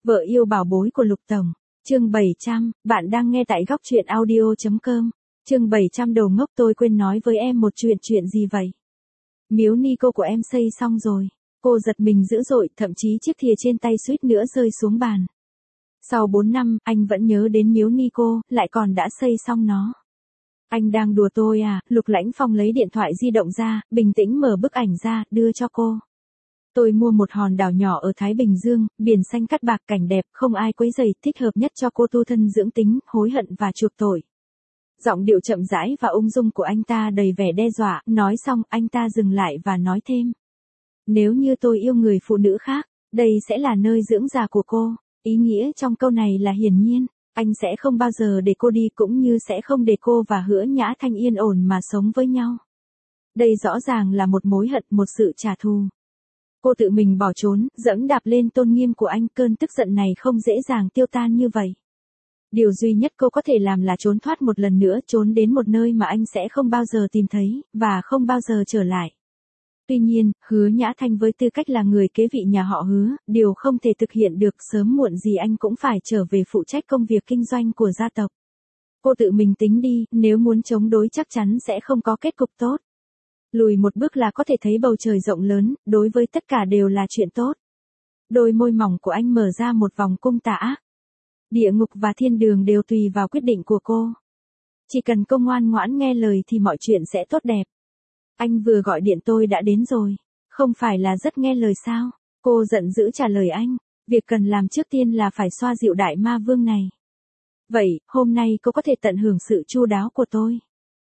Vợ yêu bảo bối của Lục Tổng. Chương 700, bạn đang nghe tại góc truyện audio.com. Chương 700 đầu ngốc, tôi quên nói với em một chuyện gì vậy? Miếu Nico của em xây xong rồi. Cô giật mình dữ dội, thậm chí chiếc thìa trên tay suýt nữa rơi xuống bàn. Sau 4 năm, anh vẫn nhớ đến miếu Nico, lại còn đã xây xong nó. Anh đang đùa tôi à? Lục Lãnh Phong lấy điện thoại di động ra, bình tĩnh mở bức ảnh ra, đưa cho cô. Tôi mua một hòn đảo nhỏ ở Thái Bình Dương, biển xanh cát bạc, cảnh đẹp, không ai quấy rầy, thích hợp nhất cho cô tu thân dưỡng tính, hối hận và chuộc tội. Giọng điệu chậm rãi và ung dung của anh ta đầy vẻ đe dọa, nói xong anh ta dừng lại và nói thêm. Nếu như tôi yêu người phụ nữ khác, đây sẽ là nơi dưỡng già của cô. Ý nghĩa trong câu này là hiển nhiên, anh sẽ không bao giờ để cô đi, cũng như sẽ không để cô và Hứa Nhã Thanh yên ổn mà sống với nhau. Đây rõ ràng là một mối hận, một sự trả thù. Cô tự mình bỏ trốn, dẫm đạp lên tôn nghiêm của anh, cơn tức giận này không dễ dàng tiêu tan như vậy. Điều duy nhất cô có thể làm là trốn thoát một lần nữa, trốn đến một nơi mà anh sẽ không bao giờ tìm thấy, và không bao giờ trở lại. Tuy nhiên, Hứa Nhã Thanh với tư cách là người kế vị nhà họ Hứa, điều không thể thực hiện được, sớm muộn gì anh cũng phải trở về phụ trách công việc kinh doanh của gia tộc. Cô tự mình tính đi, nếu muốn chống đối chắc chắn sẽ không có kết cục tốt. Lùi một bước là có thể thấy bầu trời rộng lớn, đối với tất cả đều là chuyện tốt. Đôi môi mỏng của anh mở ra một vòng cung tà ác. Địa ngục và thiên đường đều tùy vào quyết định của cô. Chỉ cần cô ngoan ngoãn nghe lời thì mọi chuyện sẽ tốt đẹp. Anh vừa gọi điện tôi đã đến rồi. Không phải là rất nghe lời sao? Cô giận dữ trả lời anh. Việc cần làm trước tiên là phải xoa dịu đại ma vương này. Vậy, hôm nay cô có thể tận hưởng sự chu đáo của tôi.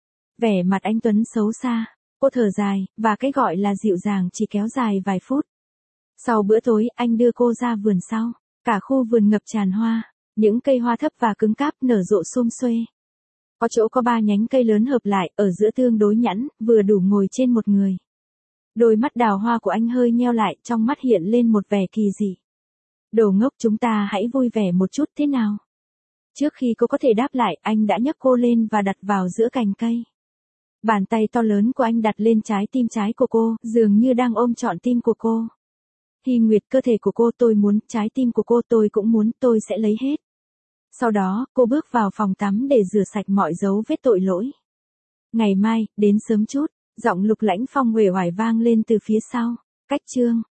Vẻ mặt anh Tuấn xấu xa. Cô thở dài, và cái gọi là dịu dàng chỉ kéo dài vài phút. Sau bữa tối, anh đưa cô ra vườn sau. Cả khu vườn ngập tràn hoa. Những cây hoa thấp và cứng cáp nở rộ sum xuê. Có chỗ có 3 nhánh cây lớn hợp lại, ở giữa tương đối nhẵn, vừa đủ ngồi trên một người. Đôi mắt đào hoa của anh hơi nheo lại, trong mắt hiện lên một vẻ kỳ dị. Đồ ngốc, chúng ta hãy vui vẻ một chút thế nào? Trước khi cô có thể đáp lại, anh đã nhấc cô lên và đặt vào giữa cành cây. Bàn tay to lớn của anh đặt lên trái tim trái của cô, dường như đang ôm trọn tim của cô. Hy Nguyệt, cơ thể của cô tôi muốn, trái tim của cô tôi cũng muốn, tôi sẽ lấy hết. Sau đó, cô bước vào phòng tắm để rửa sạch mọi dấu vết tội lỗi. Ngày mai, đến sớm chút, giọng Lục Lãnh Phong uể oải vang lên từ phía sau. Cách chương